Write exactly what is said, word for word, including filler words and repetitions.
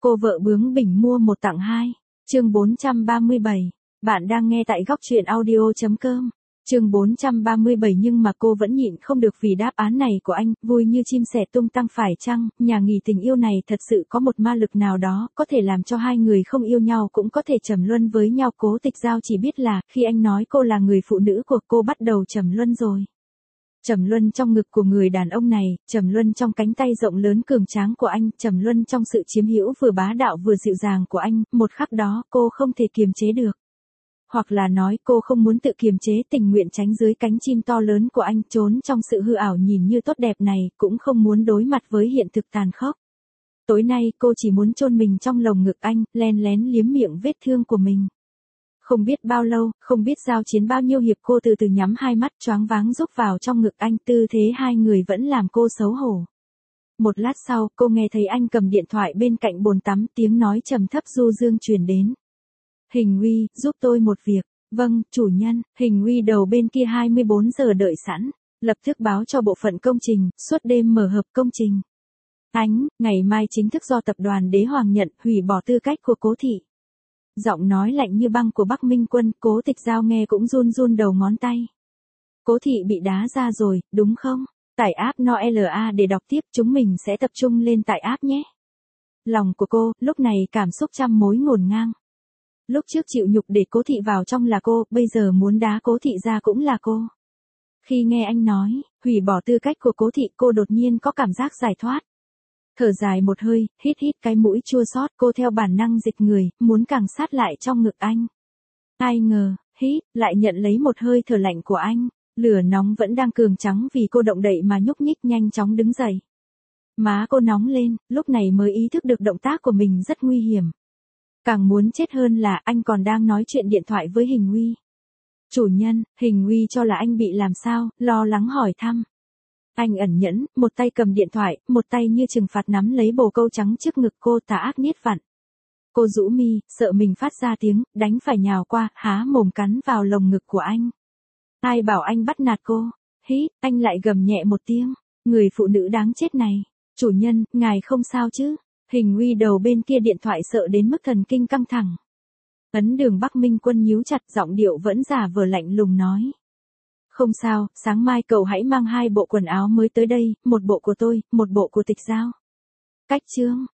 Cô vợ bướng bỉnh mua một tặng hai. Chương bốn trăm ba mươi bảy. Bạn đang nghe tại góc truyện audio chấm com. Chương bốn trăm ba mươi bảy nhưng mà cô vẫn nhịn không được vì đáp án này của anh, vui như chim sẻ tung tăng phải chăng, nhà nghỉ tình yêu này thật sự có một ma lực nào đó, có thể làm cho hai người không yêu nhau cũng có thể trầm luân với nhau. Cố Tịch Giao chỉ biết là, khi anh nói cô là người phụ nữ của cô bắt đầu trầm luân rồi. Trầm luân trong ngực của người đàn ông này, trầm luân trong cánh tay rộng lớn cường tráng của anh, trầm luân trong sự chiếm hữu vừa bá đạo vừa dịu dàng của anh, một khắc đó cô không thể kiềm chế được. Hoặc là nói cô không muốn tự kiềm chế, tình nguyện tránh dưới cánh chim to lớn của anh, trốn trong sự hư ảo nhìn như tốt đẹp này, cũng không muốn đối mặt với hiện thực tàn khốc. Tối nay cô chỉ muốn chôn mình trong lồng ngực anh, len lén liếm miệng vết thương của mình. Không biết bao lâu, không biết giao chiến bao nhiêu hiệp, cô từ từ nhắm hai mắt, choáng váng rúc vào trong ngực anh, tư thế hai người vẫn làm cô xấu hổ. Một lát sau, cô nghe thấy anh cầm điện thoại bên cạnh bồn tắm, tiếng nói trầm thấp du dương truyền đến. Hình Uy, giúp tôi một việc. Vâng, chủ nhân. Hình Uy đầu bên kia hai mươi bốn giờ đợi sẵn, lập tức báo cho bộ phận công trình, suốt đêm mở hợp công trình. Ánh, ngày mai chính thức do tập đoàn Đế Hoàng nhận, hủy bỏ tư cách của Cố Thị. Giọng nói lạnh như băng của Bắc Minh Quân, Cố Tịch Giao nghe cũng run run đầu ngón tay. Cố Thị bị đá ra rồi, đúng không? Tải app Noela để đọc tiếp, chúng mình sẽ tập trung lên tại app nhé. Lòng của cô, lúc này cảm xúc trăm mối ngổn ngang. Lúc trước chịu nhục để Cố Thị vào trong là cô, bây giờ muốn đá Cố Thị ra cũng là cô. Khi nghe anh nói, hủy bỏ tư cách của Cố Thị, cô đột nhiên có cảm giác giải thoát. Thở dài một hơi, hít hít cái mũi chua xót, cô theo bản năng dịch người, muốn càng sát lại trong ngực anh. Ai ngờ, hít, lại nhận lấy một hơi thở lạnh của anh, lửa nóng vẫn đang cường trắng vì cô động đậy mà nhúc nhích, nhanh chóng đứng dậy. Má cô nóng lên, lúc này mới ý thức được động tác của mình rất nguy hiểm. Càng muốn chết hơn là anh còn đang nói chuyện điện thoại với Hình Uy. Chủ nhân, Hình Uy cho là anh bị làm sao, lo lắng hỏi thăm. Anh ẩn nhẫn, một tay cầm điện thoại, một tay như trừng phạt nắm lấy bồ câu trắng trước ngực cô, tà ác niết vặn. Cô rũ mi, sợ mình phát ra tiếng, đánh phải nhào qua, há mồm cắn vào lồng ngực của anh. Ai bảo anh bắt nạt cô? Hít, anh lại gầm nhẹ một tiếng. Người phụ nữ đáng chết này. Chủ nhân, ngài không sao chứ? Hình Uy đầu bên kia điện thoại sợ đến mức thần kinh căng thẳng. Ấn Đường Bắc Minh Quân nhíu chặt, giọng điệu vẫn giả vờ lạnh lùng nói. Không sao, sáng mai cậu hãy mang hai bộ quần áo mới tới đây, một bộ của tôi, một bộ của Tịch Giao. Cách chương,